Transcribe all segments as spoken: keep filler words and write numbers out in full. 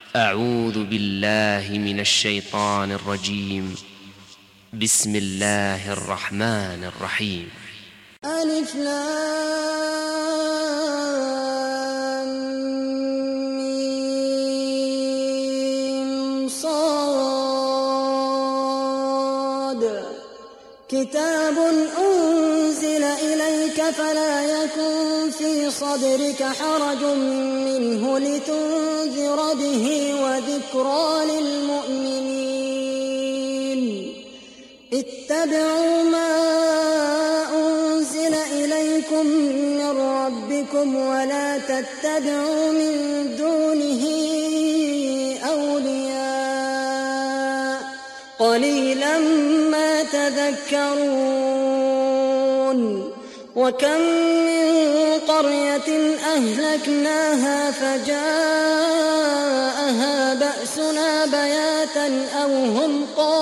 أعوذ بالله من الشيطان الرجيم. بسم الله الرحمن الرحيم. ألف لام ميم صاد. كتاب أنزل إليك فلا يكن في صدرك حرج منه لتنذر به وذكرى للمؤمنين. اتبعوا ما أنزل إليكم من ربكم ولا تتبعوا من دونه أولياء قليلا ما تذكرون. وكم من قرية أهلكناها فجاءها بأسنا بياتا أو هم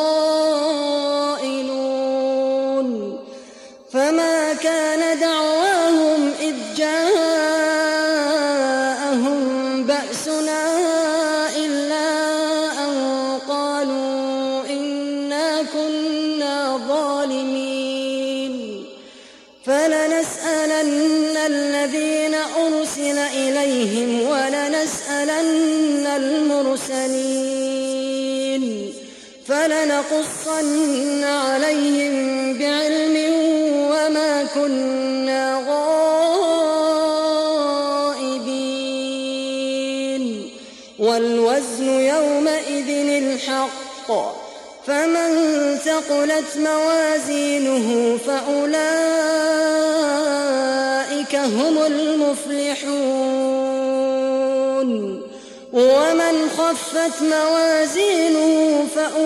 قائلون. فما كان دعواهم إذ جاءهم بأسنا إلا أن قالوا إنا كنا ظالمين. فلنسألن الذين أرسل إليهم ولنسألن المرسلين فلنقصن عليهم بعلم وما كنا غائبين. والوزن يومئذ الحق. فمن ثقلت موازينه فأولئك هم المفلحون. ومن خفت موازينه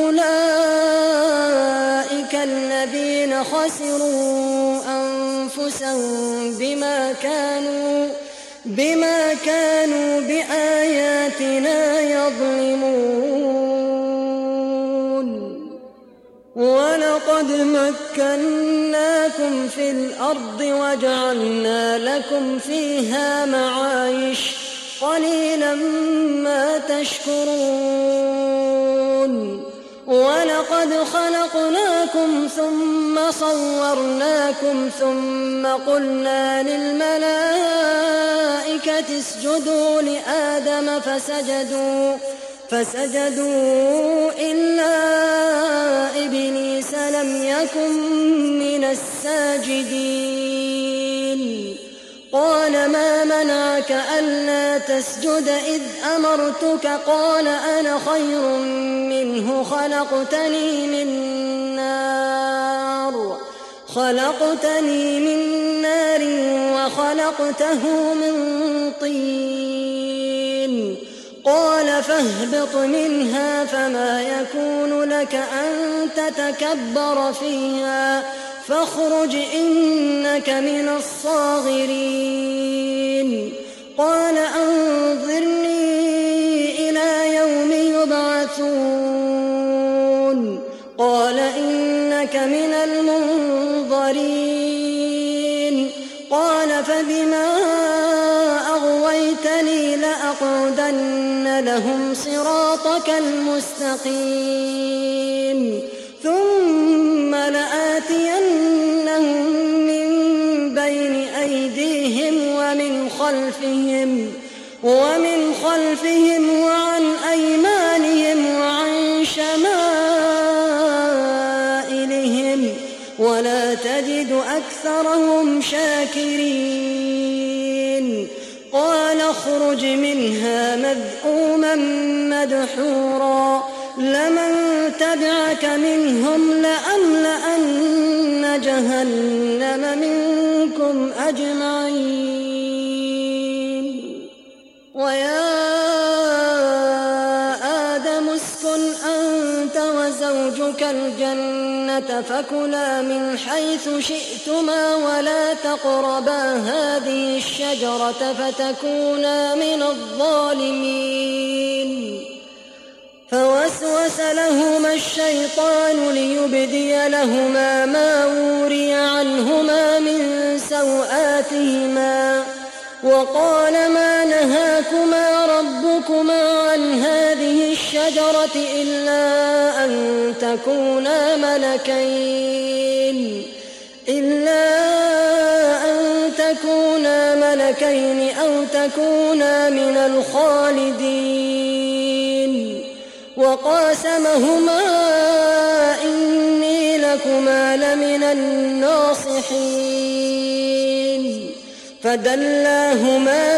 فأولئك الذين خسروا أنفسهم بما كانوا بما كانوا بآياتنا يظلمون. ولقد مكناكم في الأرض وجعلنا لكم فيها معايش قليلا ما تشكرون. ولقد خلقناكم ثم صورناكم ثم قلنا للملائكة اسجدوا لآدم فسجدوا فسجدوا إلا إبليس لم يكن من الساجدين. قال ما منعك ألا تسجد إذ أمرتك؟ قال أنا خير منه خلقتني من نار خلقتني من نار وخلقته من طين. قال فاهبط منها فما يكون لك أن تتكبر فيها فاخرج إنك من الصاغرين. قال أنظرني إلى يوم يبعثون. قال إنك من المنظرين. قال فبما أغويتني لأقعدن لهم صراطك المستقيم ثم لآتينهم من بين أيديهم ومن خلفهم ومن خلفهم وعن أيمانهم وعن شمائلهم ولا تجد أكثرهم شاكرين. قال اخرج منها مذءوما مدحورا لمن تبعك منهم لأملأن جهنم منكم أجمعين. ويا آدم اسكن أنت وزوجك الجنة فكلا من حيث شئتما ولا تقربا هذه الشجرة فتكونا من الظالمين. فوسوس لهما الشيطان ليبدي لهما ما وري عنهما من سوآتهما وقال ما نهاكما ربكما عن هذه الشجرة إلا أن تكونا ملكين إلا أن تكونا ملكين أو تكونا من الخالدين وقاسمهما إني لكما لمن الناصحين فدلاهما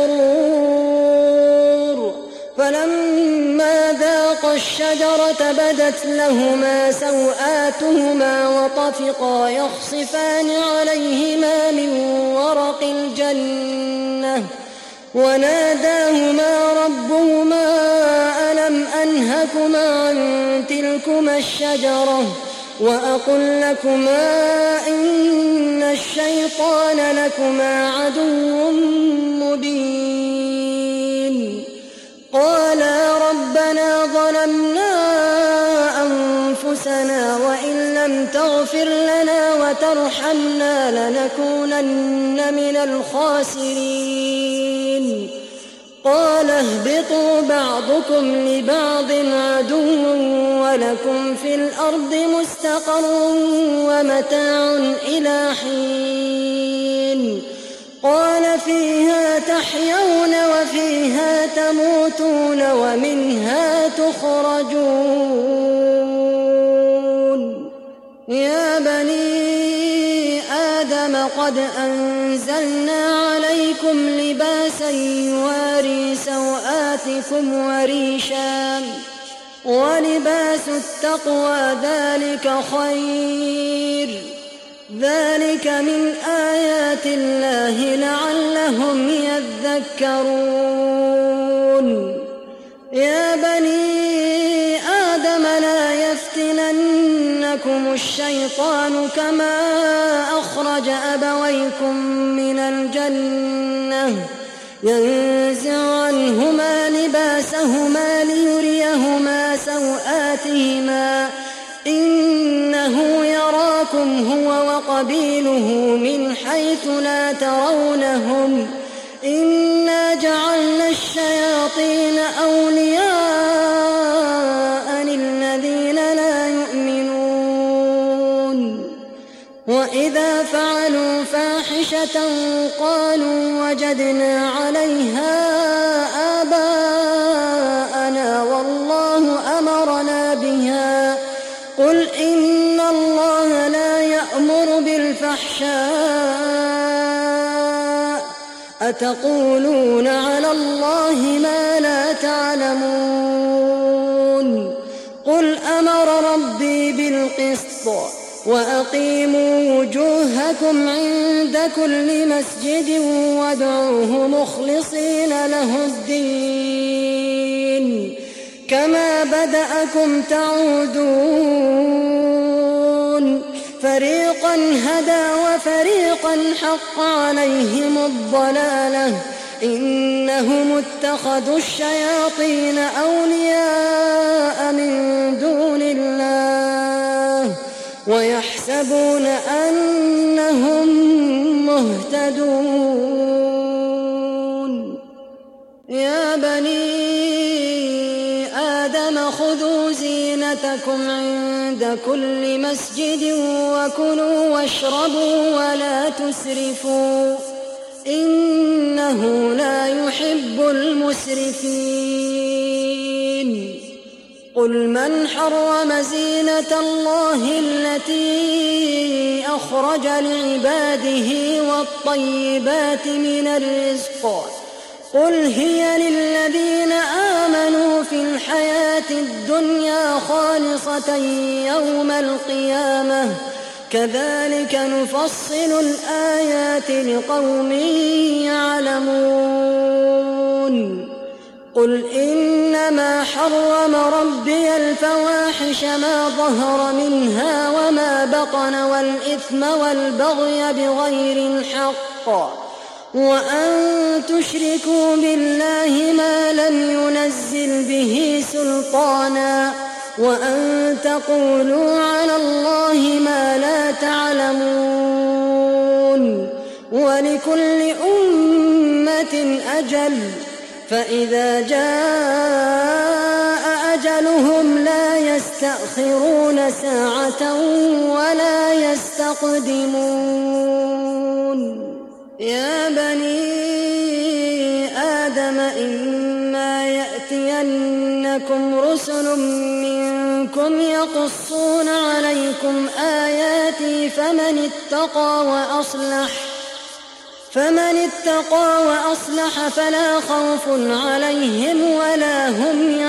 بغرور فلما ذاقا الشجرة بدت لهما سوآتهما وطفقا يخصفان عليهما من ورق الجنة وناداهما ربهما ألم أنهكما عن تلكما الشجرة وأقل لكما إن الشيطان لكما عدو مبين قالا ربنا ظلمنا أنفسنا وإن لم تغفر لنا وترحمنا لنكونن من الخاسرين قال اهبطوا بعضكم لبعض عدو ولكم في الأرض مستقر ومتاع إلى حين قال فيها تحيون وفيها تموتون ومنها تخرجون يا بني آدم قد أنزلنا عليكم لباسا يواري سوآتكم وريشا ولباس التقوى ذلك خير ذلك من آيات الله لعلهم يذكرون يا بني آدم لا يفتننكم الشيطان كما أخرج أبويكم من الجنة ينزع عنهما لباسهما ليريهما سوآتهما إنه يراكم هو وقبيله من حيث لا ترونهم إنا جعلنا الشياطين أولياء للذين لا يؤمنون وإذا فعلوا فاحشة قالوا وجدنا عليها آباءنا والله أمرنا بها قل إن الله لا يأمر بالفحشاء أتقولون على الله ما لا تعلمون قل أمر ربي بالقسط وأقيموا وجوهكم عند كل مسجد وادعوه مخلصين له الدين كما بدأكم تعودون فريقا هدى وفريقا حق عليهم الضلالة إنهم اتخذوا الشياطين أولياء من دون الله ويحسبون أنهم مهتدون يا بني آدم خذوا زينتكم عند كل مسجد وكلوا واشربوا ولا تسرفوا إنه لا يحب المسرفين قل من حرم زينة الله التي أخرج لعباده والطيبات من الرزق قل هي للذين آمنوا في الحياة الدنيا خالصة يوم القيامة كذلك نفصل الآيات لقوم يعلمون قل إنما حرم ربي الفواحش ما ظهر منها وما بطن والإثم والبغي بغير الحق وأن تشركوا بالله ما لم ينزل به سلطانا وأن تقولوا على الله ما لا تعلمون ولكل أمة أجل فإذا جاء يستأخرون ساعة ولا يستقدمون يا بني آدم إما يأتينكم رسل منكم يقصون عليكم آياتي فمن اتقى وأصلح فمن اتقى وأصلح فلا خوف عليهم ولا هم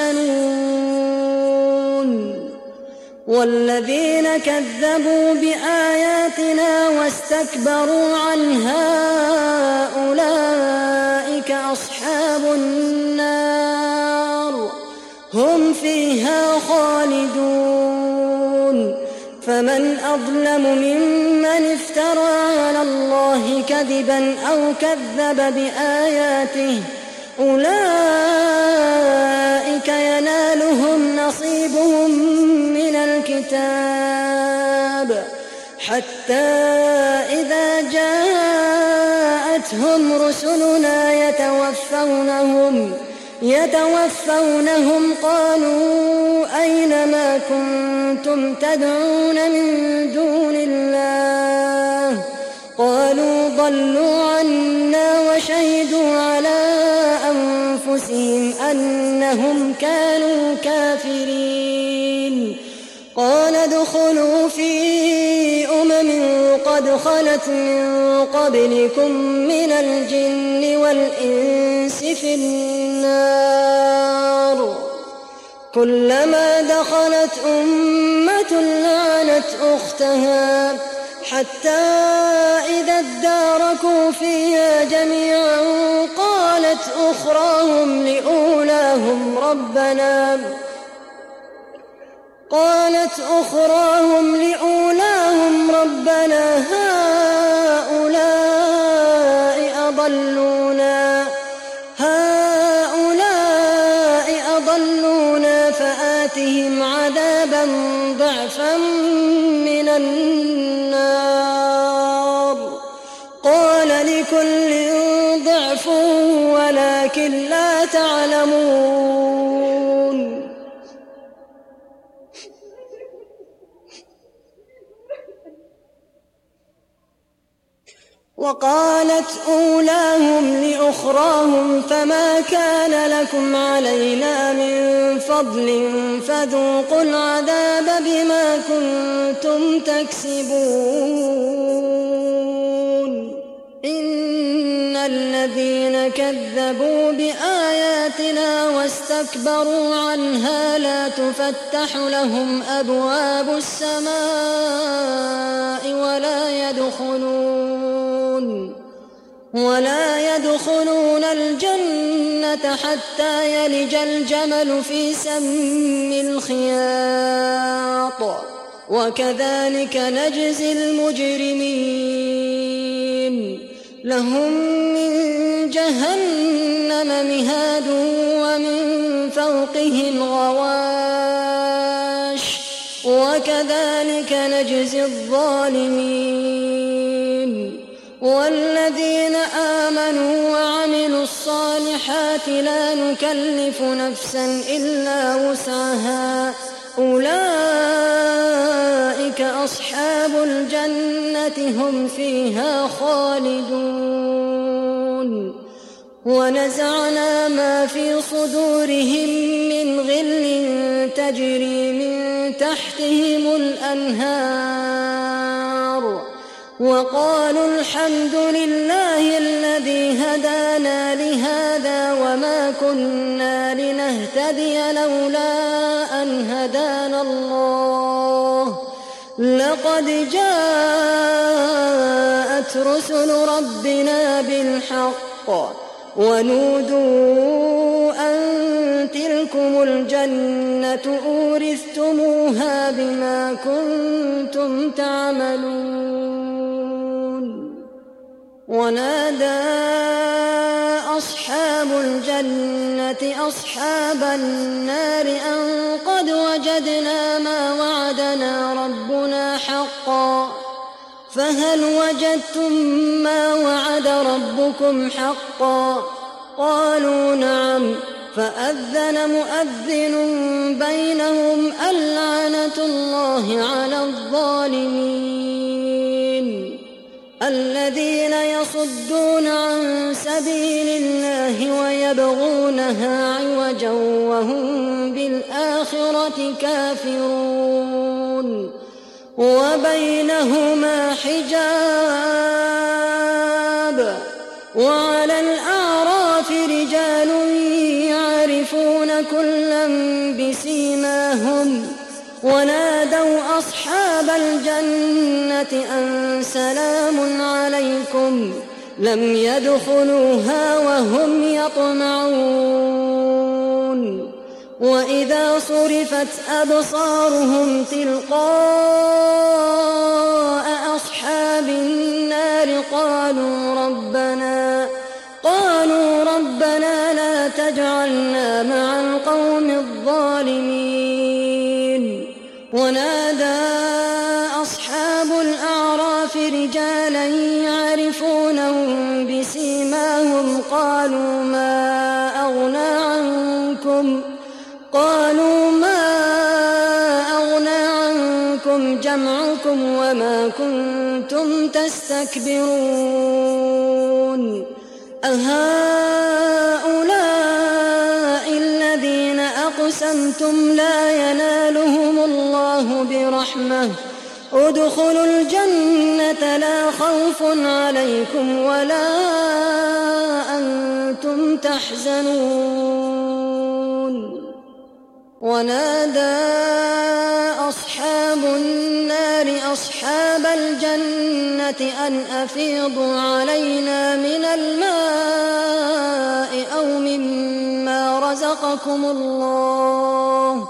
يحزنون والذين كذبوا بآياتنا واستكبروا عنها أولئك أصحاب النار هم فيها خالدون فمن أظلم ممن افترى على الله كذبا أو كذب بآياته أولئك ينالهم نصيبهم من الكتاب حتى إذا جاءتهم رسلنا يتوفونهم يتوفونهم قالوا أين ما كنتم تدعون من دون الله قالوا ضلوا عنا وشهدوا على أنفسهم أنهم كانوا كافرين قال ادخلوا في أمم قد خلت من قبلكم من الجن والإنس في النار كلما دخلت أمة لعنت أختها حتى إذا اداركوا فيها جميعا قالت أخراهم لأولاهم ربنا قالت أخراهم لأولاهم ربنا هؤلاء أضلونا هؤلاء أضلونا فآتهم عذابا ضعفا من النار قال لكل ضعف ولكن لا تعلمون وقالت أولاهم لأخراهم فما كان لكم علينا من فضل فذوقوا العذاب بما كنتم تكسبون إن الذين كذبوا بآياتنا واستكبروا عنها لا تفتح لهم أبواب السماء ولا يدخلون ولا يدخلون الجنة حتى يلج الجمل في سم الخياط وكذلك نجزي المجرمين لهم من جهنم مهاد ومن فوقهم غواش وكذلك نجزي الظالمين والذين آمنوا وعملوا الصالحات لا نكلف نفسا إلا وسعها أولئك أصحاب الجنة هم فيها خالدون ونزعنا ما في صدورهم من غل تجري من تحتهم الأنهار وقالوا الحمد لله الذي هدانا لهذا وما كنا لنهتدي لولا أن هدانا الله لقد جاءت رسل ربنا بالحق ونودوا أن تلكم الجنة أورثتموها بما كنتم تعملون ونادى أصحاب الجنة أصحاب النار أن قد وجدنا ما وعدنا ربنا حقا فهل وجدتم ما وعد ربكم حقا قالوا نعم فأذن مؤذن بينهم اللعنة الله على الظالمين الذين يصدون عن سبيل الله ويبغونها عوجا وهم بالآخرة كافرون وبينهما حجاب وعلى الأعراف رجال يعرفون كلا بسيماهم ونادوا أصحاب الجنة أن سلام عليكم لم يدخلوها وهم يطمعون وإذا صرفت أبصارهم تلقاء أصحاب النار قالوا ربنا قالوا ربنا لا تجعلنا مع القوم الظالمين ونادى أصحاب الأعراف رجالا يعرفونهم بسيماهم قالوا ما أغنى عنكم قالوا ما أغنى عنكم جمعكم وما كنتم تستكبرون أهؤلاء الذين أقسمتم لا ينالهم الله برحمة ادخلوا الجنة لا خوف عليكم ولا أنتم تحزنون ونادى أصحاب النار أصحاب الجنة أن أفيضوا علينا من الماء أو مما رزقكم الله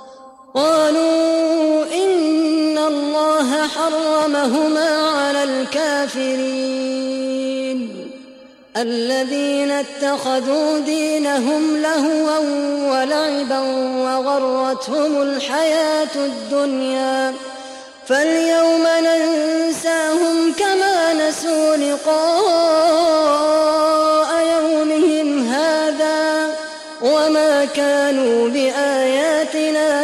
قالوا إن الله حرمهما على الكافرين الذين اتخذوا دينهم لهوا ولعبا وغرتهم الحياة الدنيا فاليوم ننساهم كما نسوا لقاء يومهم هذا وما كانوا بآياتنا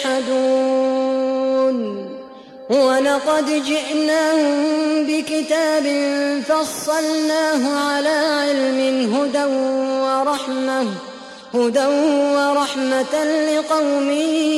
يجحدون ولقد جئناهم بكتاب فصلناه على علم هدى ورحمة هدى ورحمة لقوم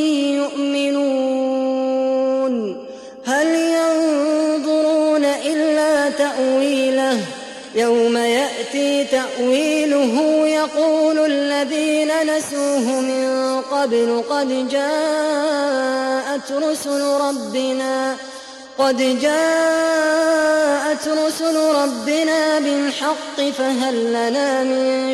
يؤمنون هل ينظرون إلا تأويله يوم يأتي تأويله يقول الذين نسوه من قبل قد جاءت رسل ربنا قد جاءت رسل ربنا بالحق فهل لنا من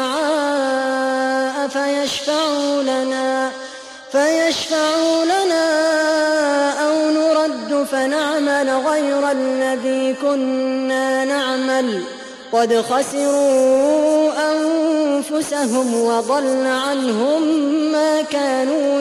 شفعاء فيشفعوا لنا فيشفعوا لنا أو نرد فنعمل غير الذي كنا نعمل قد خسروا أنفسهم وضل عنهم ما كانوا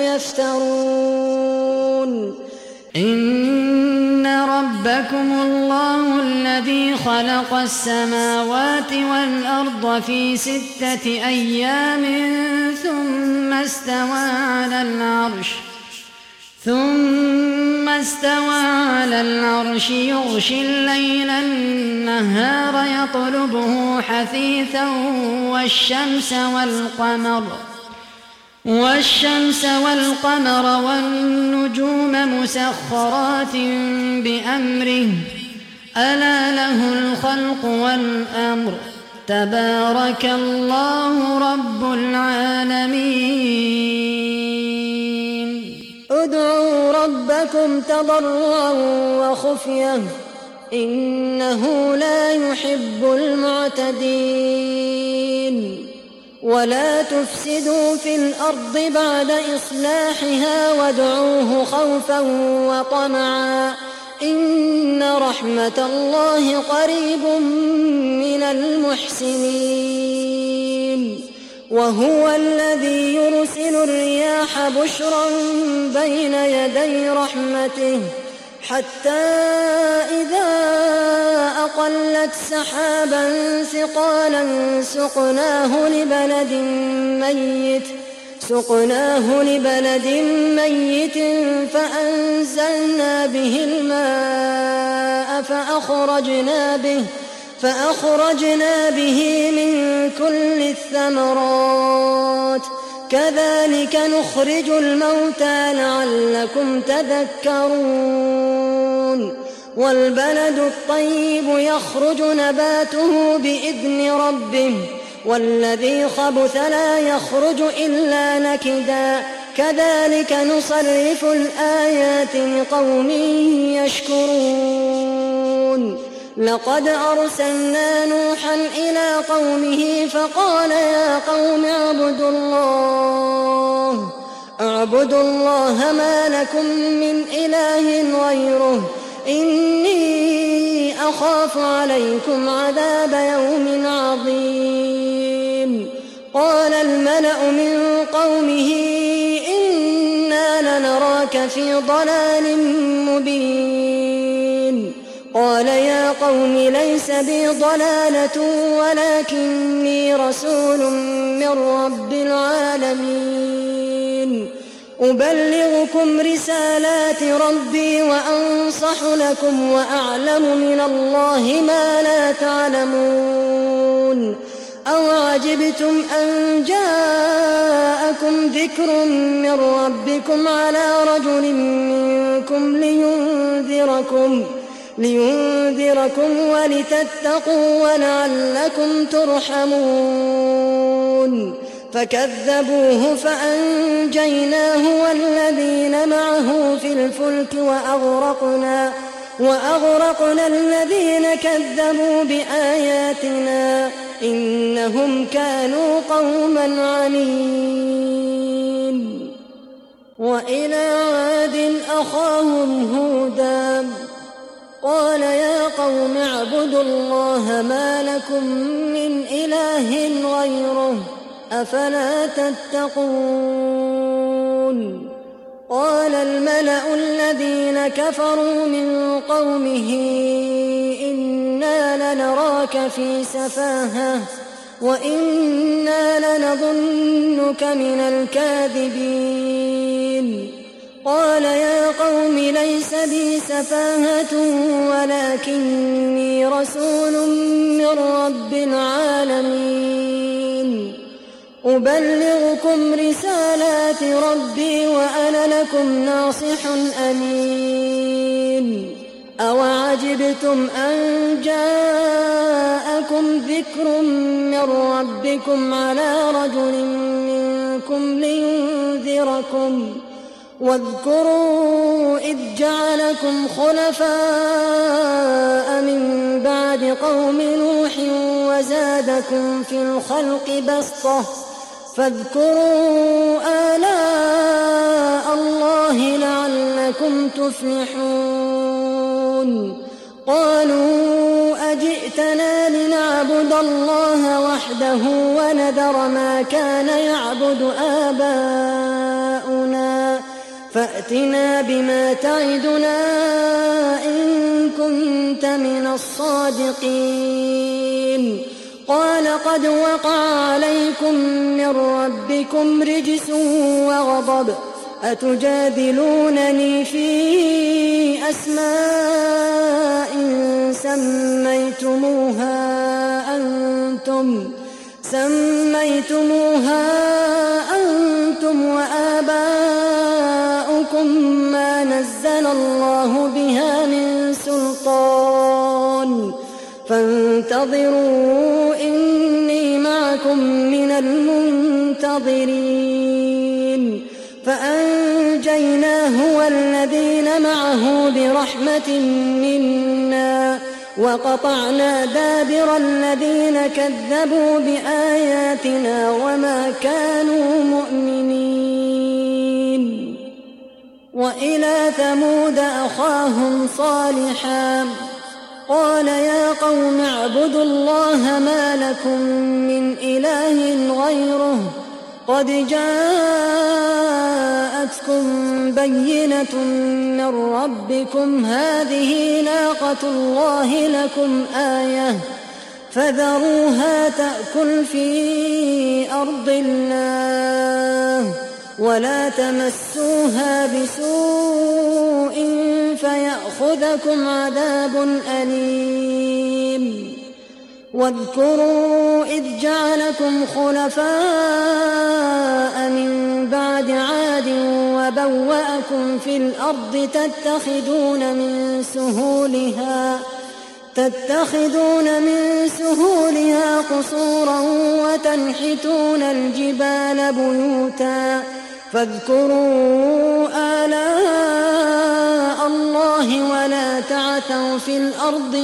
يفترون إن ربكم الله الذي خلق السماوات والأرض في ستة أيام ثم استوى على العرش ثم استوى على العرش يغشي الليل النهار يطلبه حثيثا والشمس والقمر والشمس والقمر والنجوم مسخرات بأمره ألا له الخلق والأمر تبارك الله رب العالمين ادعوا ربكم تضرعا وخفية إنه لا يحب المعتدين ولا تفسدوا في الأرض بعد إصلاحها وادعوه خوفا وطمعا إن رحمة الله قريب من المحسنين وهو الذي يرسل الرياح بشرا بين يدي رحمته حتى إذا أقلت سحابا ثقالا سقناه لبلد ميت سقناه لبلد ميت فأنزلنا به الماء فأخرجنا به فأخرجنا به من كل الثمرات كذلك نخرج الموتى لعلكم تذكرون والبلد الطيب يخرج نباته بإذن ربه والذي خبث لا يخرج إلا نكدا كذلك نصرف الآيات لقوم يشكرون لقد أرسلنا نوحا إلى قومه فقال يا قوم اعبدوا الله اعبدوا الله ما لكم من إله غيره إني أخاف عليكم عذاب يوم عظيم قال الملأ من قومه إنا لنراك في ضلال مبين قال يا قوم ليس بي ضلالة ولكني رسول من رب العالمين أبلغكم رسالات ربي وأنصح لكم وأعلم من الله ما لا تعلمون أوعجبتم أن جاءكم ذكر من ربكم على رجل منكم لينذركم لينذركم ولتتقوا ولعلكم ترحمون فكذبوه فأنجيناه والذين معه في الفلك وأغرقنا وأغرقنا الذين كذبوا بآياتنا إنهم كانوا قوما عمين وإلى عاد أخاهم هودا قال يا قوم اعبدوا الله ما لكم من إله غيره أفلا تتقون قال الملأ الذين كفروا من قومه إنا لنراك في سفاهة وإنا لنظنك من الكاذبين قال يا قوم ليس بي سفاهة ولكني رسول من رب العالمين أبلغكم رسالات ربي وأنا لكم ناصح أمين أوعجبتم أن جاءكم ذكر من ربكم على رجل منكم لينذركم واذكروا إذ جعلكم خلفاء من بعد قوم نوح وزادكم في الخلق بسطة فاذكروا آلاء الله لعلكم تفلحون قالوا أجئتنا لنعبد الله وحده ونذر ما كان يعبد آباؤنا فأتنا بما تعدنا إن كنت من الصادقين قال قد وقع عليكم من ربكم رجس وغضب أتجادلونني في أسماء سميتموها أنتم سميتموها أنتم وآباؤكم ما نزل الله بها من سلطان فانتظروا إني معكم من المنتظرين فأنجيناه والذين معه برحمة منا وقطعنا دابر الذين كذبوا بآياتنا وما كانوا مؤمنين وإلى ثمود أخاهم صالحا قال يا قوم اعبدوا الله ما لكم من إله غيره قد جاءتكم بينة من ربكم هذه ناقة الله لكم آية فذروها تأكل في أرض الله ولا تمسوها بسوء فيأخذكم عذاب أليم واذكروا إذ جعلكم خلفاء من بعد عاد وبوأكم في الأرض تتخذون من سهولها تتخذون من سهولها قصورا وتنحتون الجبال بيوتا فاذكروا آلاء الله ولا تعثوا في الأرض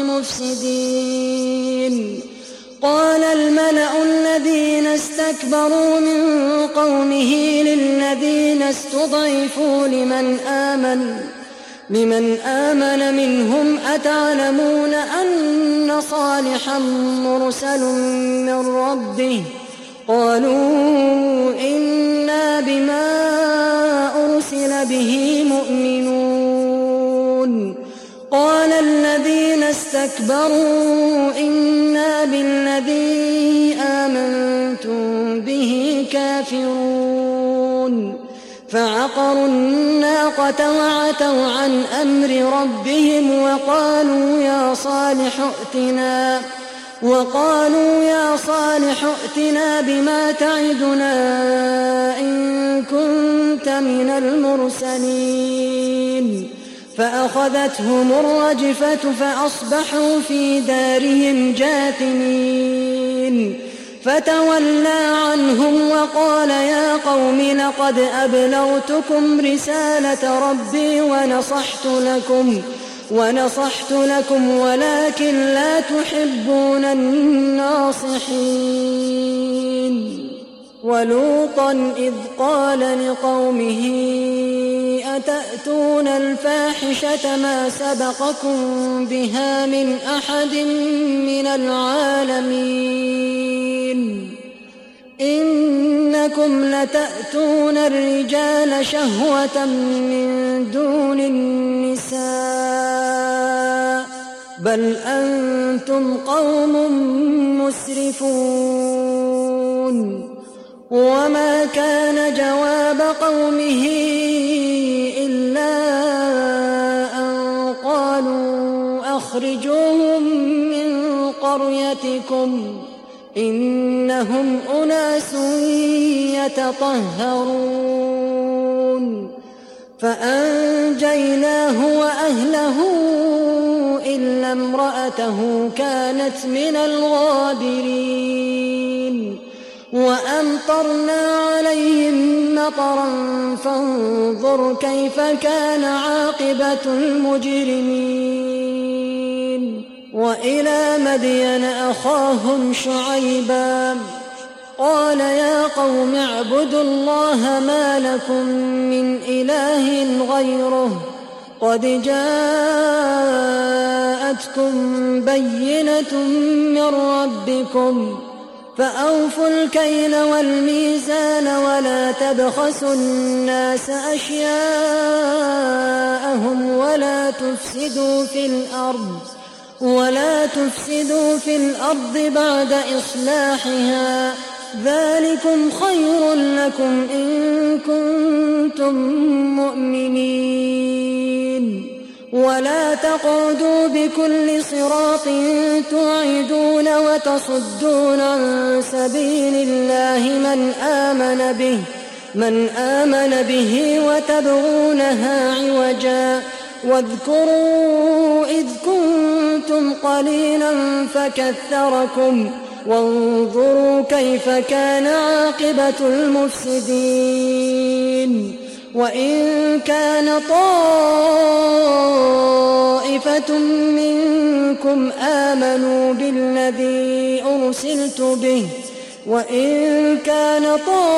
مفسدين قال الملأ الذين استكبروا من قومه للذين استضعفوا لمن آمن لمن آمن منهم أتعلمون أن صالحا مرسل من ربه قالوا إنا بما أرسل به مؤمنون قال الذين استكبروا إنا بالذي آمنتم به كافرون فعقروا الناقة وعتوا عن أمر ربهم وقالوا يا صالح ائتنا وقالوا يا صالح ائتنا بما تعدنا إن كنت من المرسلين فأخذتهم الرجفة فأصبحوا في دارهم جاثمين فتولى عنهم وقال يا قوم لقد أبلغتكم رسالة ربي ونصحت لكم ونصحت لكم ولكن لا تحبون الناصحين ولوطا إذ قال لقومه أتأتون الفاحشة ما سبقكم بها من أحد من العالمين إنكم لتأتون الرجال شهوة من دون النساء بل أنتم قوم مسرفون وما كان جواب قومه إلا أن قالوا أخرجوهم من قريتكم إنهم أناس يتطهرون فأنجيناه وأهله إلا امرأته كانت من الغابرين وأمطرنا عليهم مطرا فانظر كيف كان عاقبة المجرمين وإلى مدين أخاهم شعيبا قال يا قوم اعبدوا الله ما لكم من إله غيره قد جاءتكم بينة من ربكم فأوفوا الكيل والميزان ولا تبخسوا الناس أشياءهم ولا تفسدوا في الأرض ولا تفسدوا في الأرض بعد إصلاحها ذلكم خير لكم إن كنتم مؤمنين ولا تقعدوا بكل صراط توعدون وتصدون عن سبيل الله من آمن به من آمن به وتبغونها عوجا واذكروا إذ كنتم قليلا فكثركم وانظروا كيف كان عاقبة المفسدين وإن كان طائفة منكم آمنوا بالذي أرسلت به وإن كان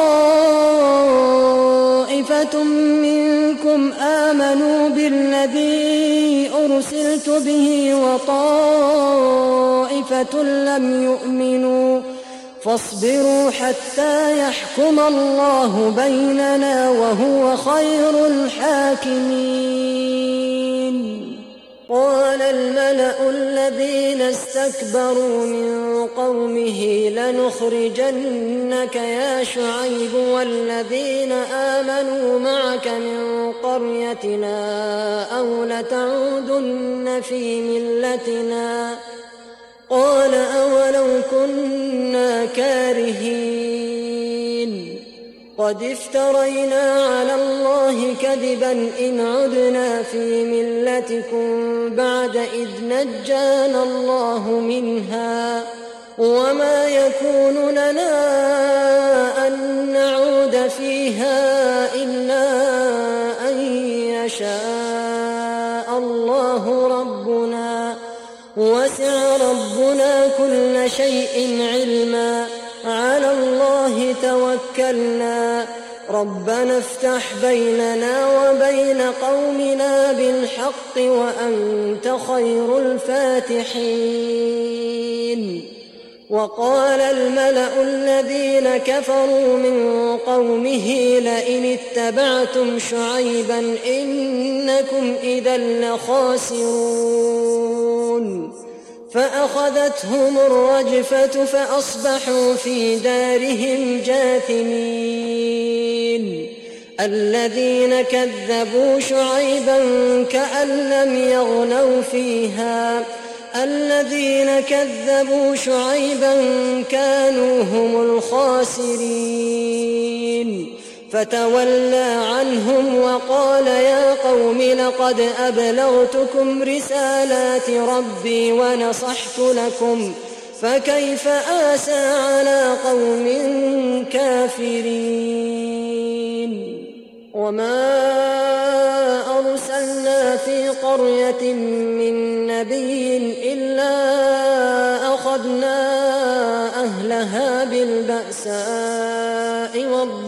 طائفة منكم آمنوا بالذي أرسلت به وطائفة لم يؤمنوا فاصبروا حتى يحكم الله بيننا وهو خير الحاكمين. قال الملأ الذين استكبروا من قومه لنخرجنك يا شعيب والذين آمنوا معك من قريتنا أو لتعودن في ملتنا. قال أولو كنا كارهين قد افترينا على الله كذبا إن عدنا في ملتكم بعد إذ نجانا الله منها وما يكون لنا أن نعود فيها إلا أن يشاء الله ربنا وسع ربنا كل شيء علما على الله توكلنا ربنا افتح بيننا وبين قومنا بالحق وأنت خير الفاتحين. وقال الملأ الذين كفروا من قومه لئن اتبعتم شعيبا إنكم إذا لخاسرون. فأخذتهم الرجفة فأصبحوا في دارهم جاثمين. الذين كذبوا شعيبا كأن لم يغنوا فيها الذين كذبوا شعيبا كانوا هم الخاسرين. فتولى عنهم وقال يا قوم لقد أبلغتكم رسالات ربي ونصحت لكم فكيف آسى على قوم كافرين. وما أرسلنا في قرية من نبي إلا أخذنا أهلها بالبأساء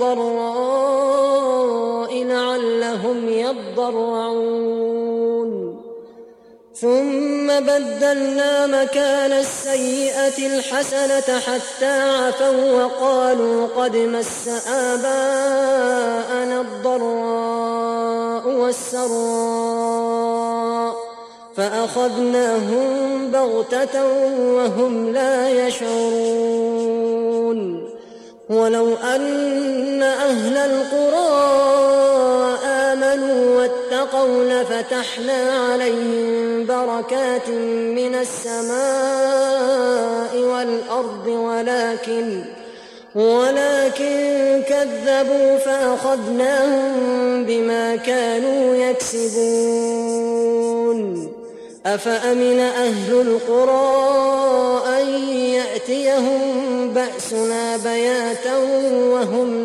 والضراء لعلهم يضرعون. ثم بدلنا مكان السيئة الحسنة حتى عفوا وقالوا قد مس آباءنا الضراء والسراء فأخذناهم بغتة وهم لا يشعرون. ولو أن أهل القرى آمنوا واتقوا لفتحنا عليهم بركات من السماء والأرض ولكن ولكن كذبوا فأخذناهم بما كانوا يكسبون. أفأمن أهل القرى أن يأتيهم بأسنا بياتا وهم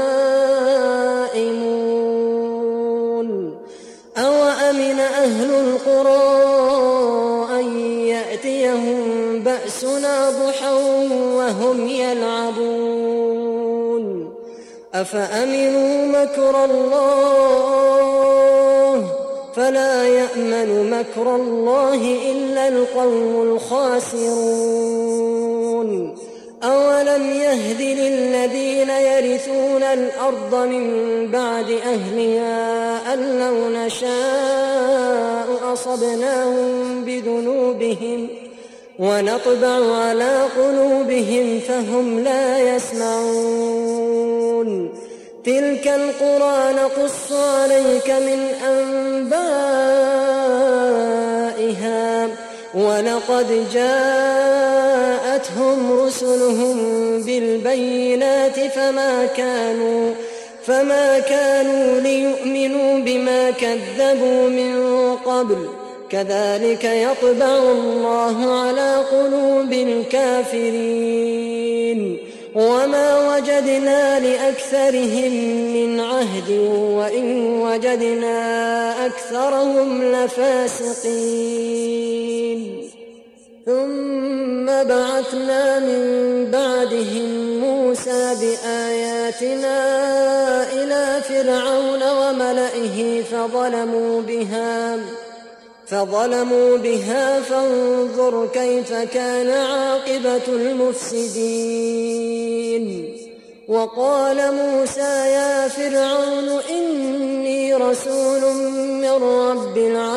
نائمون. أوأمن أهل القرى أن يأتيهم بأسنا ضحى وهم يلعبون. أفأمنوا مكر الله فلا يأمن مكر الله إلا القوم الخاسرون. أولم يهد للذين يرثون الأرض من بعد أهلها أن لو نشاء أصبناهم بذنوبهم ونطبع على قلوبهم فهم لا يسمعون. تلك القرى نقص عليك من أنبائها ولقد جاءتهم رسلهم بالبينات فما كانوا فما كانوا ليؤمنوا بما كذبوا من قبل كذلك يطبع الله على قلوب الكافرين. وما وجدنا لأكثرهم من عهد وإن وجدنا أكثرهم لفاسقين. ثم بعثنا من بعدهم موسى بآياتنا إلى فرعون وملئه فظلموا بها فظلموا بها فانظر كيف كان عاقبة المفسدين. وقال موسى يا فرعون إني رسول من رب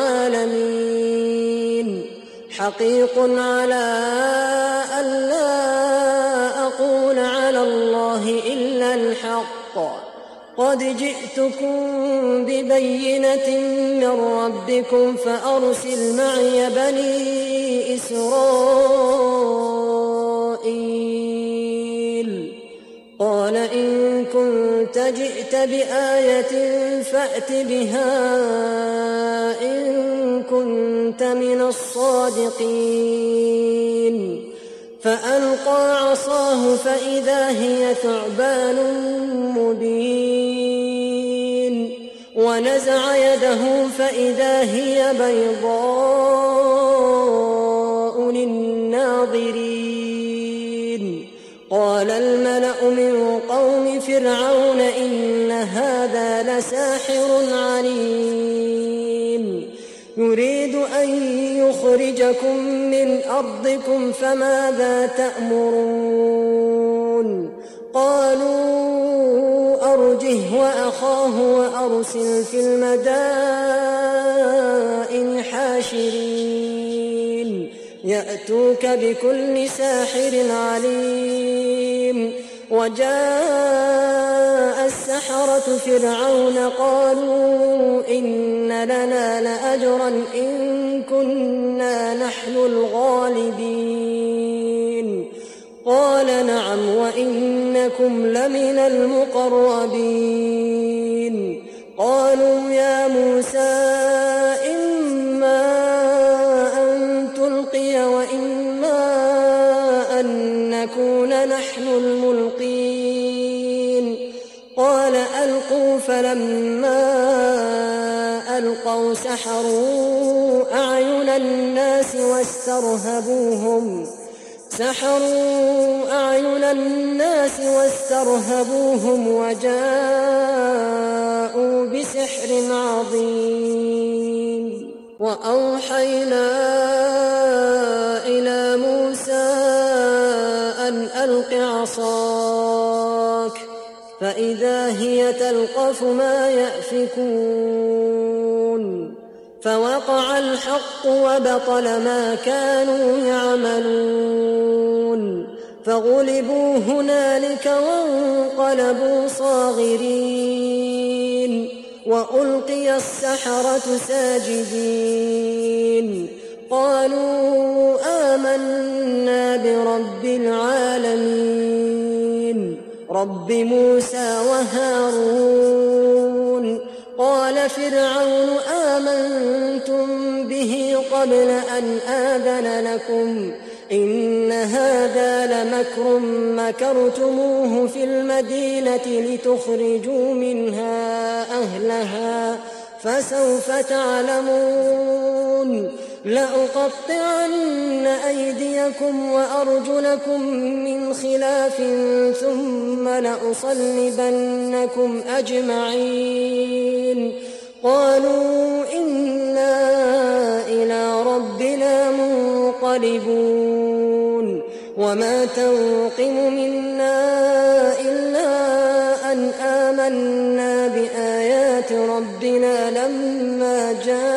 العالمين حقيق على ألا أقول على الله إلا الحق قد جئتكم ببينة من ربكم فأرسل معي بني إسرائيل. قال إن كنت جئت بآية فأت بها إن كنت من الصادقين. فألقى عصاه فإذا هي ثعبان مبين ونزع يده فإذا هي بيضاء للناظرين. قال الملأ من قوم فرعون إن هذا لساحر عليم يريد أن يخرجكم من أرضكم فماذا تأمرون؟ قالوا أرجه وأخاه وأرسل في المدائن حاشرين يأتوك بكل ساحر عليم. وجاء السحرة فرعون قالوا إن لنا لأجرا إن كنا نحن الغالبين. قال نعم وإنكم لمن المقربين. قالوا يا موسى إما أن تلقي وإما أن نكون نحن الملقين. قال ألقوا فلما ألقوا سحروا أعين الناس واسترهبوهم سحروا أعين الناس واسترهبوهم وجاءوا بسحر عظيم. وأوحينا إلى موسى أن ألق عصاك فإذا هي تلقف ما يأفكون. فوقع الحق وبطل ما كانوا يعملون. فغلبوا هنالك وانقلبوا صاغرين وألقي السحرة ساجدين. قالوا آمنا برب العالمين رب موسى وهارون. قال فرعون آمنتم به قبل أن آذن لكم إن هذا لمكر مكرتموه في المدينة لتخرجوا منها أهلها فسوف تعلمون. لأقطعن أيديكم وأرجلكم من خلاف ثم لأصلبنكم أجمعين. قالوا إنا إلى ربنا منقلبون. وما تنقم منا إلا أن آمنا بآيات ربنا لما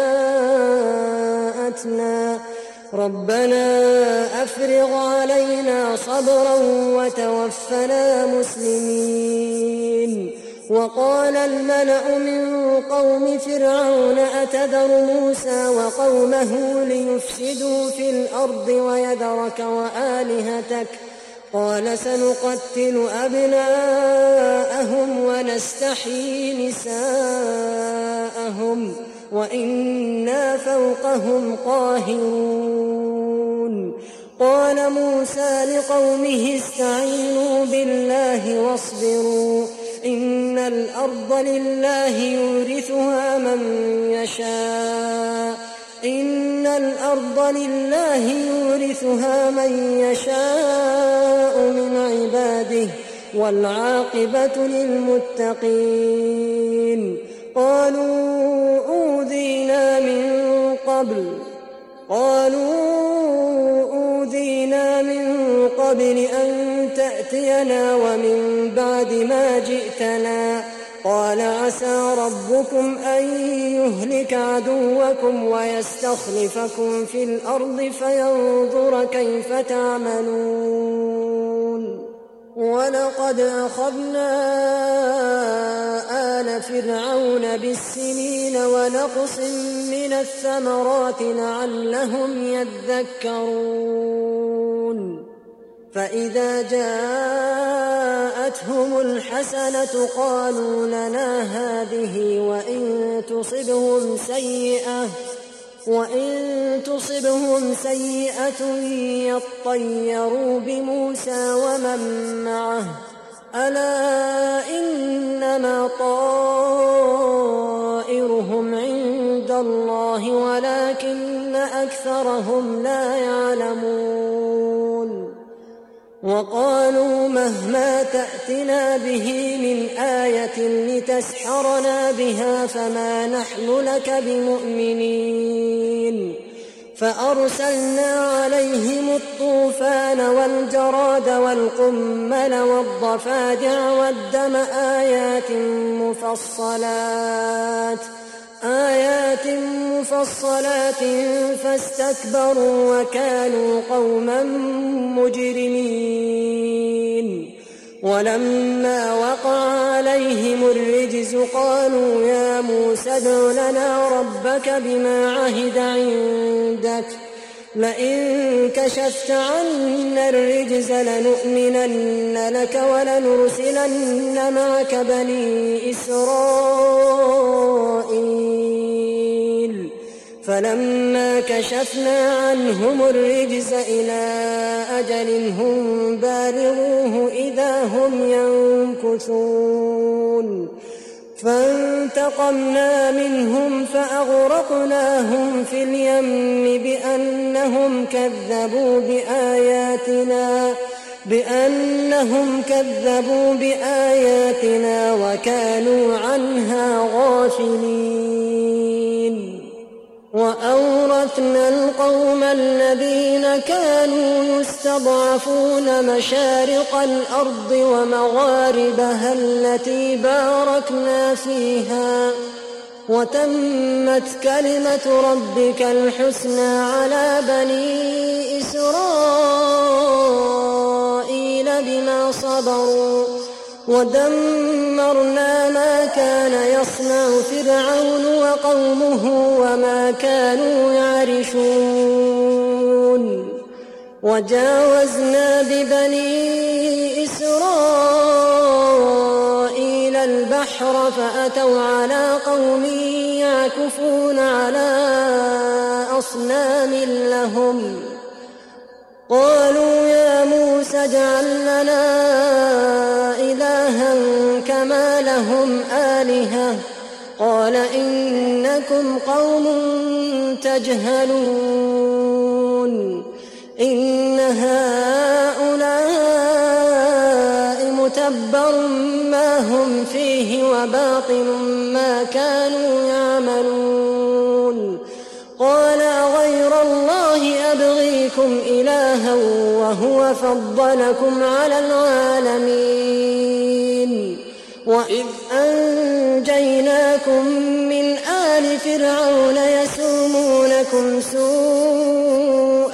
جاءتنا ربنا أفرغ علينا صبرا وتوفنا مسلمين. وقال الملأ من قوم فرعون أتذر موسى وقومه ليفسدوا في الأرض ويذرك وآلهتك قال سنقتل أبناءهم ونستحيي نساءهم وإنا فوقهم قاهرون. قال موسى لقومه استعينوا بالله واصبروا إن الأرض لله يورثها من يشاء إن الأرض لله يورثها من يشاء من عباده والعاقبة للمتقين. قالوا أوذينا من قبل أهلكتنا قال عسى ربكم أن يهلك عدوكم ويستخلفكم في الأرض فينظر كيف تعملون ولقد أخذنا آل فرعون بالسنين ونقص من الثمرات لعلهم يذكرون فإذا جاءتهم الحسنة قالوا لنا هذه وإن تصبهم سيئة وإن تصبهم سيئة يطيروا بموسى ومن معه ألا إنما طائرهم عند الله ولكن أكثرهم لا يعلمون وقالوا مهما تأتنا به من آية لتسحرنا بها فما نحن لك بمؤمنين فأرسلنا عليهم الطوفان والجراد والقمل والضفادع والدم آيات مفصلات آيات مفصلات فاستكبروا وكانوا قوما مجرمين ولما وقع عليهم الرجز قالوا يا موسى ادع لنا ربك بما عهد عندك لئن كشفت عنا الرجز لنؤمنن لك ولنرسلن معك بني إسرائيل فلما كشفنا عنهم الرجز إلى أجل هم بالغوه إذا هم ينكثون فانتقمنا منهم فأغرقناهم في اليم بأنهم كذبوا بآياتنا بأنهم كذبوا بآياتنا وكانوا عنها غافلين وأورثنا القوم الذين كانوا يستضعفون مشارق الأرض ومغاربها التي باركنا فيها وتمت كلمة ربك الحسنى على بني إسرائيل بما صبروا ودمرنا ما كان يصنع فرعون وقومه وما كانوا يعرشون وجاوزنا ببني إسرائيل البحر فأتوا على قوم يعكفون على أصنام لهم قالوا يا موسى اجعل لنا إلها كما لهم آلهة قال إنكم قوم تجهلون إن هؤلاء متبر ما هم فيه وباطل ما كانوا يعملون قال غير الله أبغيكم إلها وهو فضلكم على العالمين وإذ أنجيناكم من آل فرعون يسومونكم سوء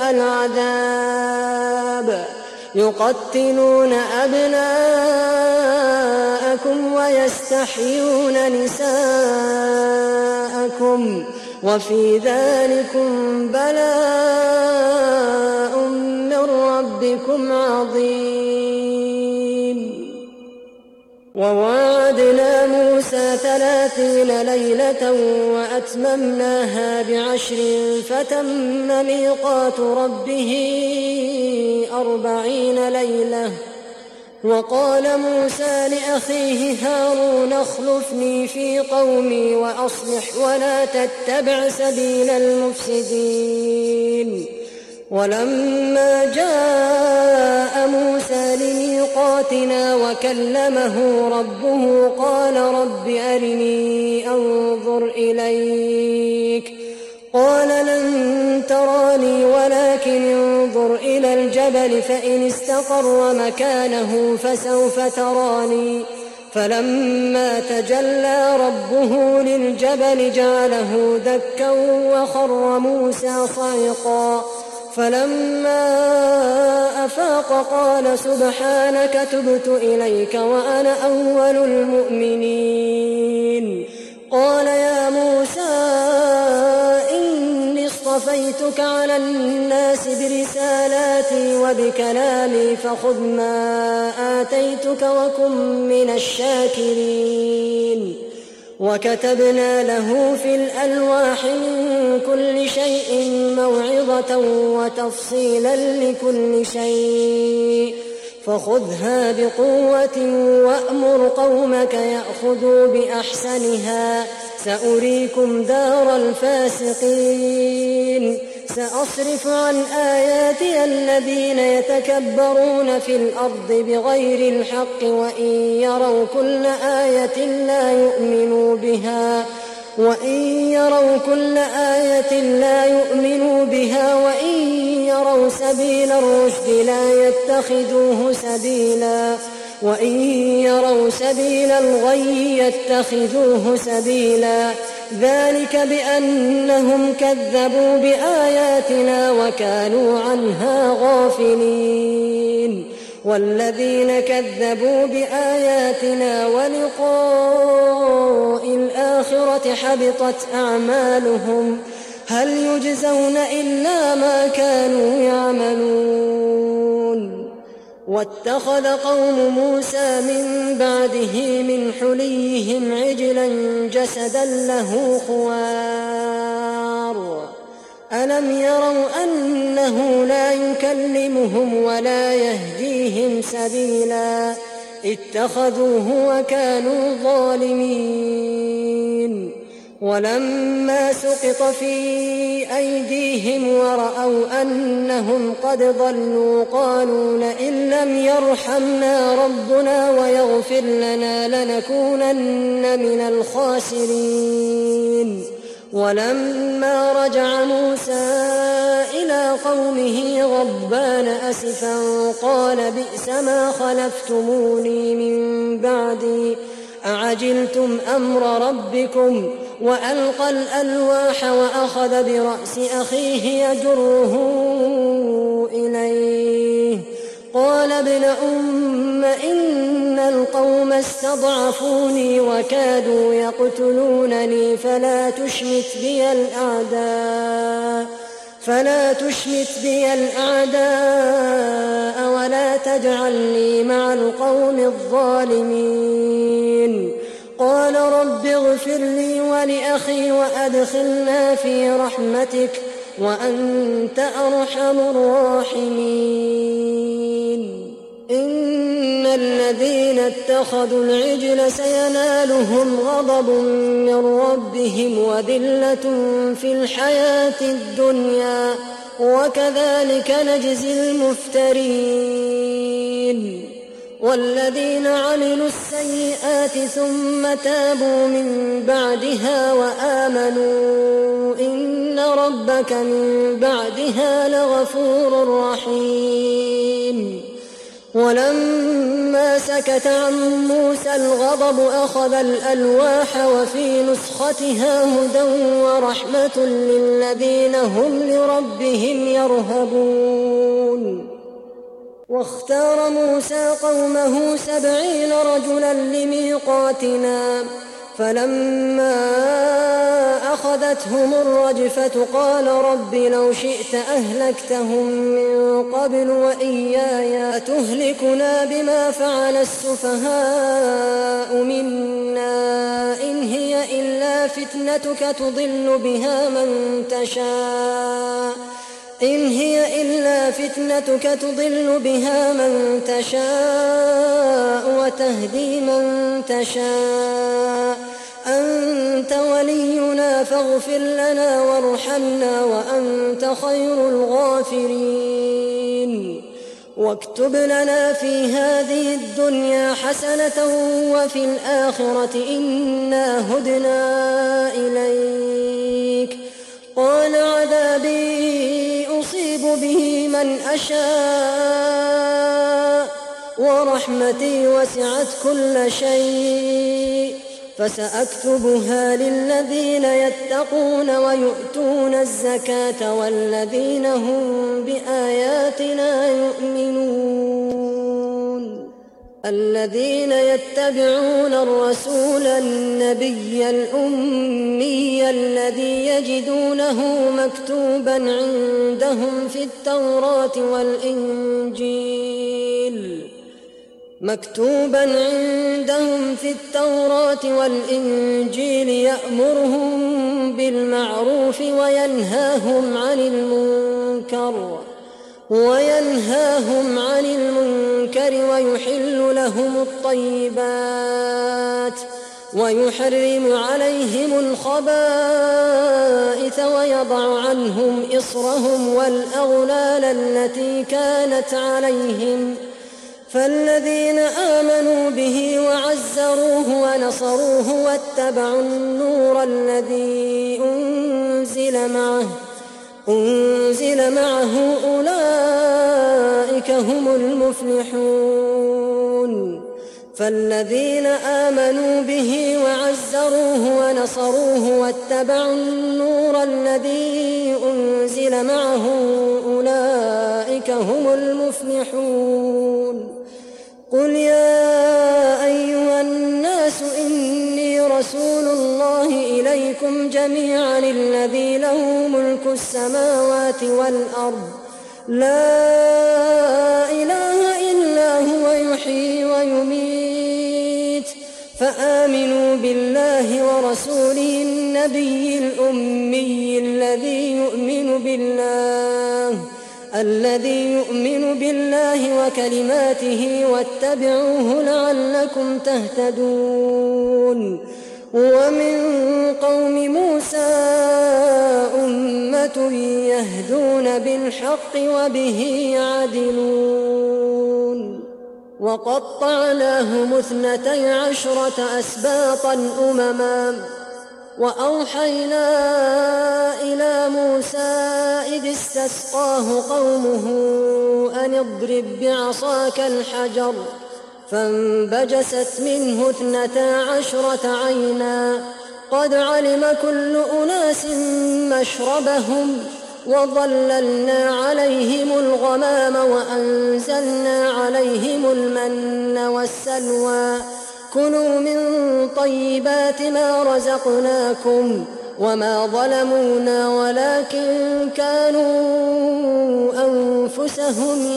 العذاب يقتلون أبناءكم ويستحيون نساءكم وفي ذلكم بلاء من ربكم عظيم ووعدنا موسى ثلاثين ليلة وأتممناها بعشر فتم ميقات ربه أربعين ليلة وقال موسى لأخيه هارون اخلفني في قومي وأصلح ولا تتبع سبيل المفسدين ولما جاء موسى لميقاتنا وكلمه ربه قال رب أرني أنظر إليك قال لن تراني ولكن انظر إلى الجبل فإن استقر مكانه فسوف تراني فلما تجلى ربه للجبل جعله دكا وخر موسى صعقا فلما أفاق قال سبحانك تبت إليك وأنا أول المؤمنين. قال يا موسى إني اصطفيتك على الناس برسالاتي وبكلامي فخذ ما آتيتك وكن من الشاكرين. وكتبنا له في الألواح من كل شيء موعظة وتفصيلا لكل شيء فخذها بقوة وأمر قومك يأخذوا بأحسنها سأريكم دار الفاسقين. سأصرف عن آياتي الذين يتكبرون في الأرض بغير الحق وإن يروا كل آية لا يؤمنوا بها وإن يروا كل آية لا يؤمنوا بها وإن يروا سبيل الرشد لا يتخذوه سبيلا وإن يروا سبيل الغي يتخذوه سبيلا. ذلك بأنهم كذبوا بآياتنا وكانوا عنها غافلين. والذين كذبوا بآياتنا ولقاء الآخرة حبطت أعمالهم هل يجزون إلا ما كانوا يعملون. واتخذ قوم موسى من بعده من حليهم عجلا جسدا له خوار ألم يروا أنه لا يكلمهم ولا يهديهم سبيلا اتخذوه وكانوا ظالمين. ولما سقط في أيديهم ورأوا أنهم قد ضلوا قالوا لئن لم يرحمنا ربنا ويغفر لنا لنكونن من الخاسرين. ولما رجع موسى إلى قومه غضبان أسفا قال بئس ما خلفتموني من بعدي أعجلتم أمر ربكم وألقى الألواح وأخذ برأس أخيه يجره إليه قال ابن أم إن القوم استضعفوني وكادوا يقتلونني فلا تشمت بي الأعداء فلا تشمت بي الأعداء ولا تجعلني مع القوم الظالمين. قال رب اغفر لي ولأخي وأدخلنا في رحمتك وأنت أرحم الراحمين. إن الذين اتخذوا العجل سينالهم غضب من ربهم وذلة في الحياة الدنيا وكذلك نجزي المفترين. والذين عملوا السيئات ثم تابوا من بعدها وآمنوا إن ربك من بعدها لغفور رحيم. ولما سكت عن موسى الغضب أخذ الألواح وفي نسختها هدى ورحمة للذين هم لربهم يرهبون. واختار موسى قومه سبعين رجلا لميقاتنا فلما أخذتهم الرجفة قال رب لو شئت أهلكتهم من قبل وإياي أتهلكنا بما فعل السفهاء منا إن هي إلا فتنتك تضل بها من تشاء إن هي إلا فتنتك تضل بها من تشاء وتهدي من تشاء أنت ولينا فاغفر لنا وارحمنا وأنت خير الغافرين. واكتب لنا في هذه الدنيا حسنة وفي الآخرة إنا هدنا إليك. قال عذابي أصيب به من أشاء ورحمتي ورحمتي وسعت كل شيء فسأكتبها للذين يتقون ويؤتون الزكاة والذين هم بآياتنا يؤمنون الذين يتبعون الرسول النبي الأمي الذي يجدونه مكتوبا عندهم في التوراة والإنجيل مكتوبا عندهم في التوراة والإنجيل يأمرهم بالمعروف وينهاهم عن المنكر وينهاهم عن المنكر ويحل لهم الطيبات ويحرم عليهم الخبائث ويضع عنهم إصرهم والأغلال التي كانت عليهم فالذين آمنوا به وعزروه ونصروه واتبعوا النور الذي أنزل معه أنزل معه أولئك هم المفلحون فالذين آمنوا به وعزروه ونصروه واتبعوا النور الذي أنزل معه أولئك هم المفلحون قل يا أيها الناس إني رسول الله إليكم جميعا الذي له ملك السماوات والأرض لا إله إلا هو يحيي ويميت فآمنوا بالله ورسوله النبي الأمي الذي يؤمن بالله الذي يؤمن بالله وكلماته واتبعوه لعلكم تهتدون ومن قوم موسى أمة يهدون بالحق وبه يعدلون وقطعناهم اثنتي عشرة أسباطا أمما وأوحينا إلى موسى إذ استسقاه قومه أن اضرب بعصاك الحجر فانبجست منه اثنتا عشرة عينا قد علم كل أناس مشربهم وظللنا عليهم الغمام وأنزلنا عليهم المن والسلوى كلوا من طيبات ما رزقناكم وما ظلمونا ولكن كانوا أنفسهم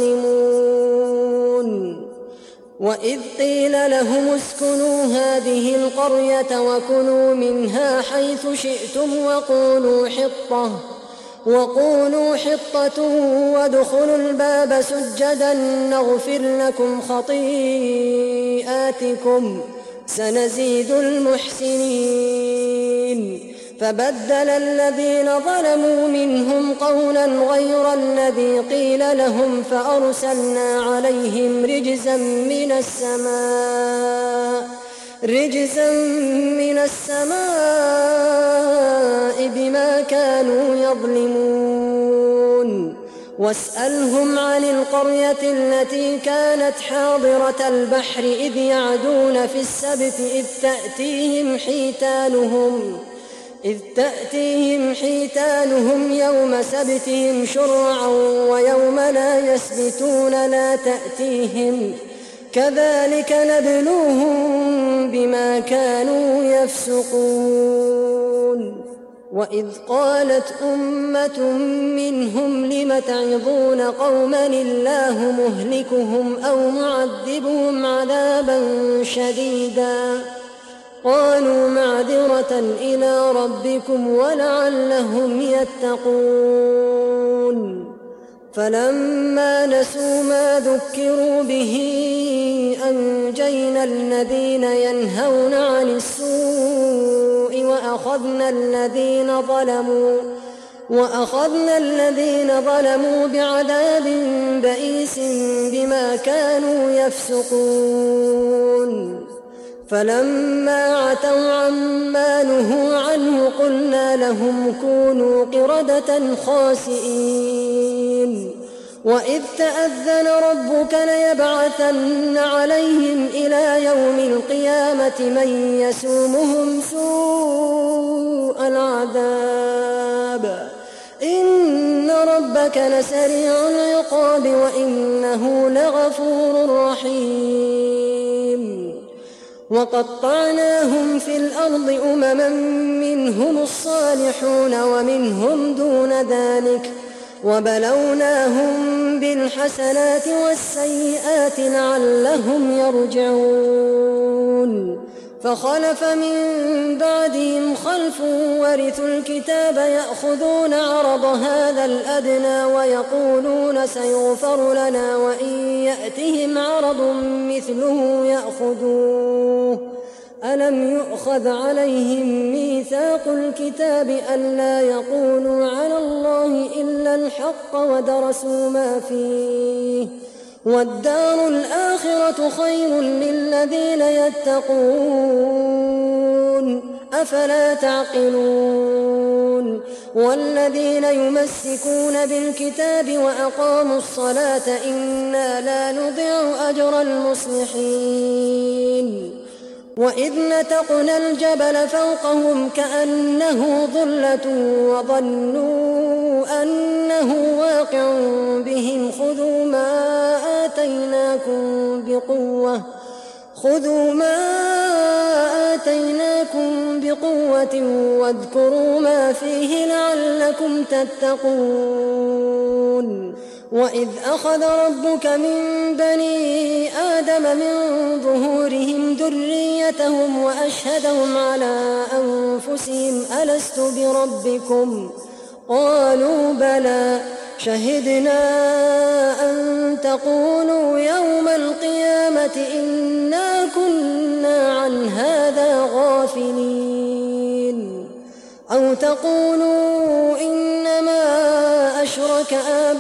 يظلمون وإذ قيل لهم اسكنوا هذه القرية وكلوا منها حيث شئتم وقولوا حطة وقولوا حطة وادخلوا الباب سجدا نغفر لكم خطيئاتكم سنزيد المحسنين فبدل الذين ظلموا منهم قولا غير الذي قيل لهم فأرسلنا عليهم رجزا من السماء رجزا من السماء بما كانوا يظلمون واسألهم عن القرية التي كانت حاضرة البحر إذ يعدون في السبت إذ تأتيهم حيتانهم إذ تأتيهم حيتانهم يوم سبتهم شرعا ويوم لا يسبتون لا تأتيهم كذلك نبلوهم بما كانوا يفسقون وإذ قالت أمة منهم لم تعظون قوما الله مهلكهم أو معذبهم عذابا شديدا قالوا معذرة إلى ربكم ولعلهم يتقون فلما نسوا ما ذكروا به أنجينا الذين ينهون عن السوء وأخذنا الذين ظلموا وأخذنا الذين ظلموا بعذاب بئيس بما كانوا يفسقون فلما عتوا عما نهوا عنه قلنا لهم كونوا قردة خاسئين وإذ تأذن ربك ليبعثن عليهم إلى يوم القيامة من يسومهم سوء العذاب إن ربك لسريع العقاب وإنه لغفور رحيم وقطعناهم في الأرض أمما منهم الصالحون ومنهم دون ذلك وبلوناهم بالحسنات والسيئات لعلهم يرجعون فخلف من بعدهم خلف ورثوا الكتاب يأخذون عرض هذا الأدنى ويقولون سيغفر لنا وإن يأتهم عرض مثله يأخذوه ألم يؤخذ عليهم ميثاق الكتاب ألا يقولوا على الله إلا الحق ودرسوا ما فيه والدار الآخرة خير للذين يتقون أفلا تعقلون والذين يمسكون بالكتاب وأقاموا الصلاة إنا لا نضيع أجر المصلحين وإذ نتقنا الجبل فوقهم كأنه ظلة وظنوا أنه واقع بهم خذوا ما آتيناكم بقوة خذوا ما آتيناكم بقوة واذكروا ما فيه لعلكم تتقون وإذ أخذ ربك من بني آدم من ظهورهم ذريتهم وأشهدهم على أنفسهم ألست بربكم قالوا بلى شهدنا أن تقولوا يوم القيامة إنا كنا عن هذا غافلين أو تقولوا إنما أشرك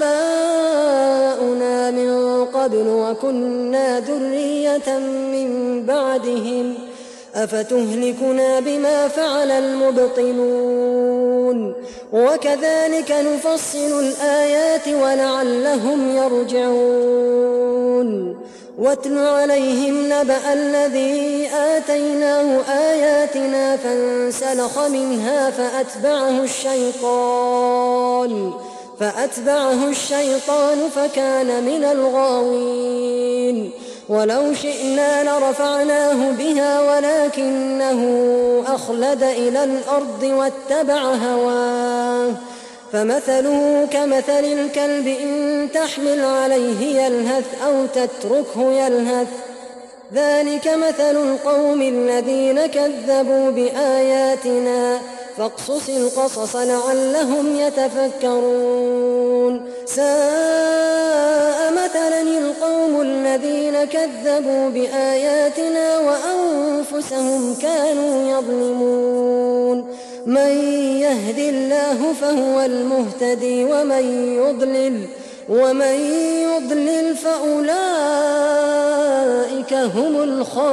آباؤنا من قبل وكنا ذرية من بعدهم أفتهلكنا بما فعل المبطلون وكذلك نفصل الآيات ولعلهم يرجعون واتل عليهم نبأ الذي آتيناه آياتنا فانسلخ منها فأتبعه الشيطان فأتبعه الشيطان فكان من الغاوين ولو شئنا لرفعناه بها ولكنه أخلد إلى الأرض واتبع هواه فمثله كمثل الكلب إن تحمل عليه يلهث أو تتركه يلهث ذلك مثل القوم الذين كذبوا بآياتنا فاقصص القصص لعلهم يتفكرون ساء مثلا القوم الذين كذبوا بآياتنا وأنفسهم كانوا يظلمون من يهد الله فهو المهتدي ومن يضلل ومن يضلل فأولئك هم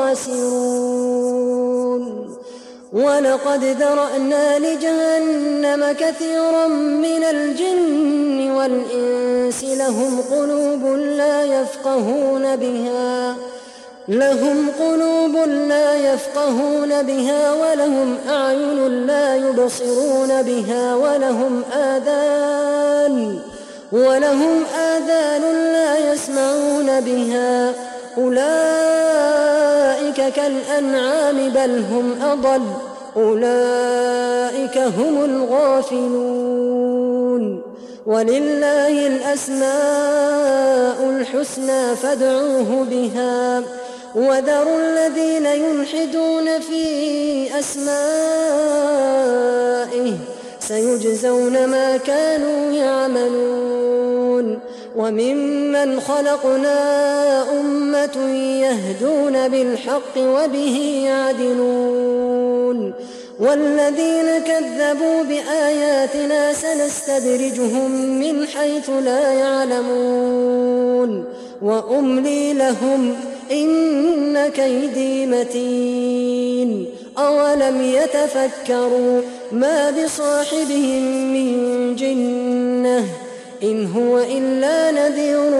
الخاسرون ولقد ذرأنا لجهنم كثيرا من الجن والإنس لهم قلوب لا يفقهون بها لهم قلوب لا يفقهون بها ولهم أعين لا يبصرون بها ولهم آذان ولهم آذان لا يسمعون بها أولئك كالأنعام بل هم أضل أولئك هم الغافلون ولله الأسماء الحسنى فادعوه بها وذروا الذين يلحدون في أسمائه سيجزون ما كانوا يعملون وممن خلقنا أمة يهدون بالحق وبه يعدلون والذين كذبوا بآياتنا سنستدرجهم من حيث لا يعلمون وأملي لهم إن كيدي متين أولم يتفكروا ما بصاحبهم من جنة إن هو إلا نذير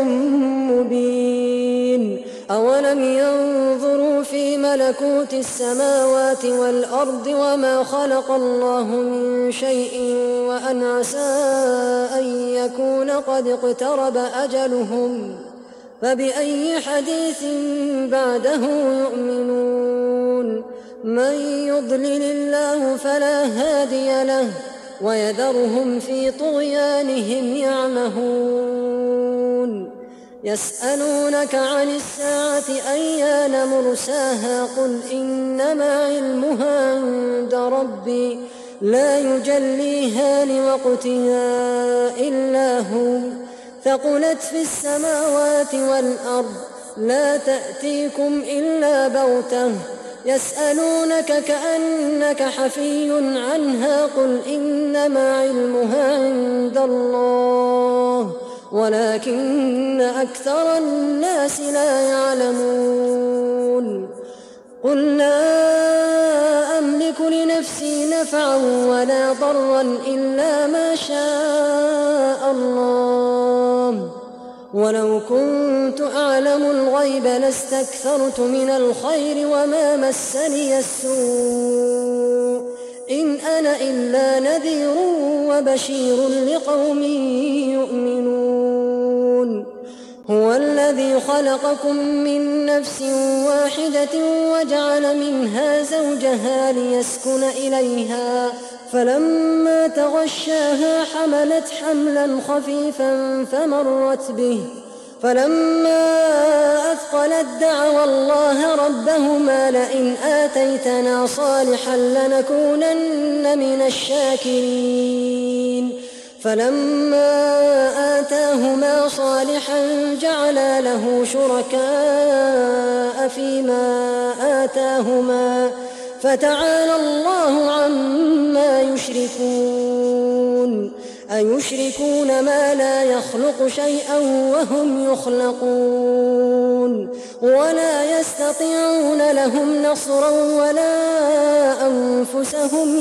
مبين أولم ينظروا في ملكوت السماوات والأرض وما خلق الله من شيء وأن عسى أن يكون قد اقترب أجلهم فبأي حديث بعده يؤمنون من يضلل الله فلا هادي له ويذرهم في طغيانهم يعمهون يسألونك عن الساعة أيان مرساها قل إنما علمها عند ربي لا يجليها لوقتها إلا هو ثقلت في السماوات والأرض لا تأتيكم إلا بغتة يسألونك كأنك حفي عنها قل إنما علمها عند الله ولكن أكثر الناس لا يعلمون قل لا أملك لنفسي نفعا ولا ضرا إلا ما شاء الله ولو كنت أعلم الغيب لاستكثرت من الخير وما مسني السوء إن أنا إلا نذير وبشير لقوم يؤمنون هو الذي خلقكم من نفس واحدة وجعل منها زوجها ليسكن إليها فلما تغشاها حملت حملا خفيفا فمرت به فلما أثقلت دعوا الله ربهما لئن آتيتنا صالحا لنكونن من الشاكرين فلما آتاهما صالحا جعلا له شركاء فيما آتاهما فتعالى الله عما يشركون أيشركون ما لا يخلق شيئا وهم يخلقون ولا يستطيعون لهم نصرا ولا أنفسهم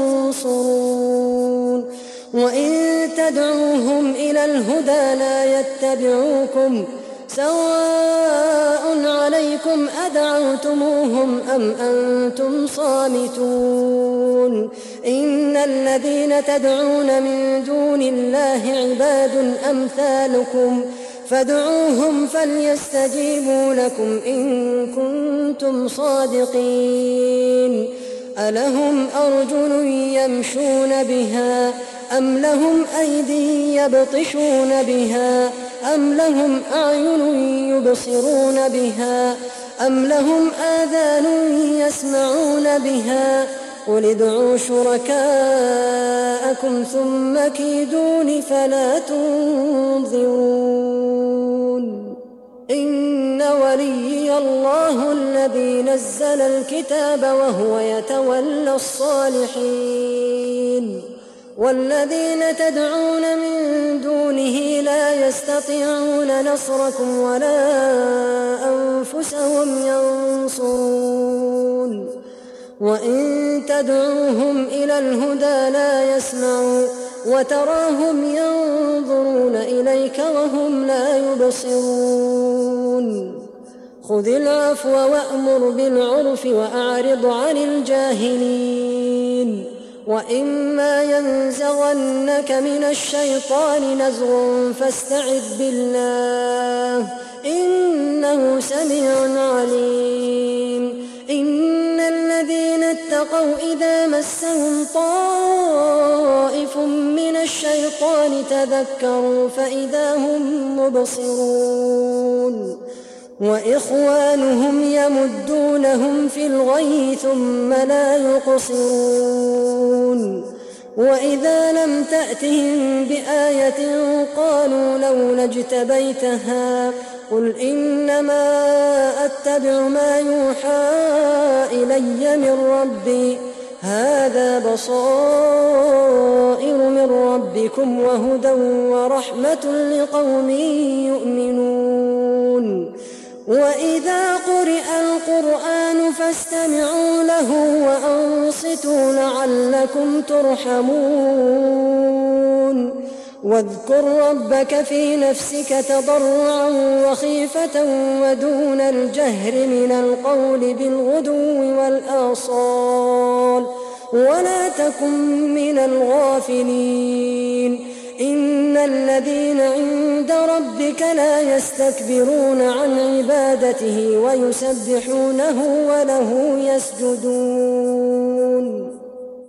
ينصرون وإن تدعوهم إلى الهدى لا يتبعوكم سواء عليكم أدعوتموهم أم أنتم صامتون إن الذين تدعون من دون الله عباد أمثالكم فادعوهم فليستجيبوا لكم إن كنتم صادقين ألهم أرجل يمشون بها أم لهم أيدي يبطشون بها أم لهم أعين يبصرون بها أم لهم آذان يسمعون بها قل ادعوا شركاءكم ثم كيدون فلا تنظرون إن وليي الله الذي نزل الكتاب وهو يتولى الصالحين والذين تدعون من دونه لا يستطيعون نصركم ولا أنفسهم ينصرون وإن تدعوهم إلى الهدى لا يسمعوا وتراهم ينظرون إليك وهم لا يبصرون خذ العفو وأمر بالعرف وأعرض عن الجاهلين وإما ينزغنك من الشيطان نزغ فاستعذ بالله إنه سميع عليم إن الذين اتقوا إذا مسهم طائف من الشيطان تذكروا فإذا هم مبصرون وإخوانهم يمدونهم في الغي ثم لا يقصرون وإذا لم تأتهم بآية قالوا لولا اجتبيتها قل إنما أتبع ما يوحى إلي من ربي هذا بصائر من ربكم وهدى ورحمة لقوم يؤمنون وإذا قرئ القرآن فاستمعوا له وأنصتوا لعلكم ترحمون واذكر ربك في نفسك تضرعا وخيفة ودون الجهر من القول بالغدو والآصال ولا تكن من الغافلين إن الذين عند ربك لا يستكبرون عن عبادته ويسبحونه وله يسجدون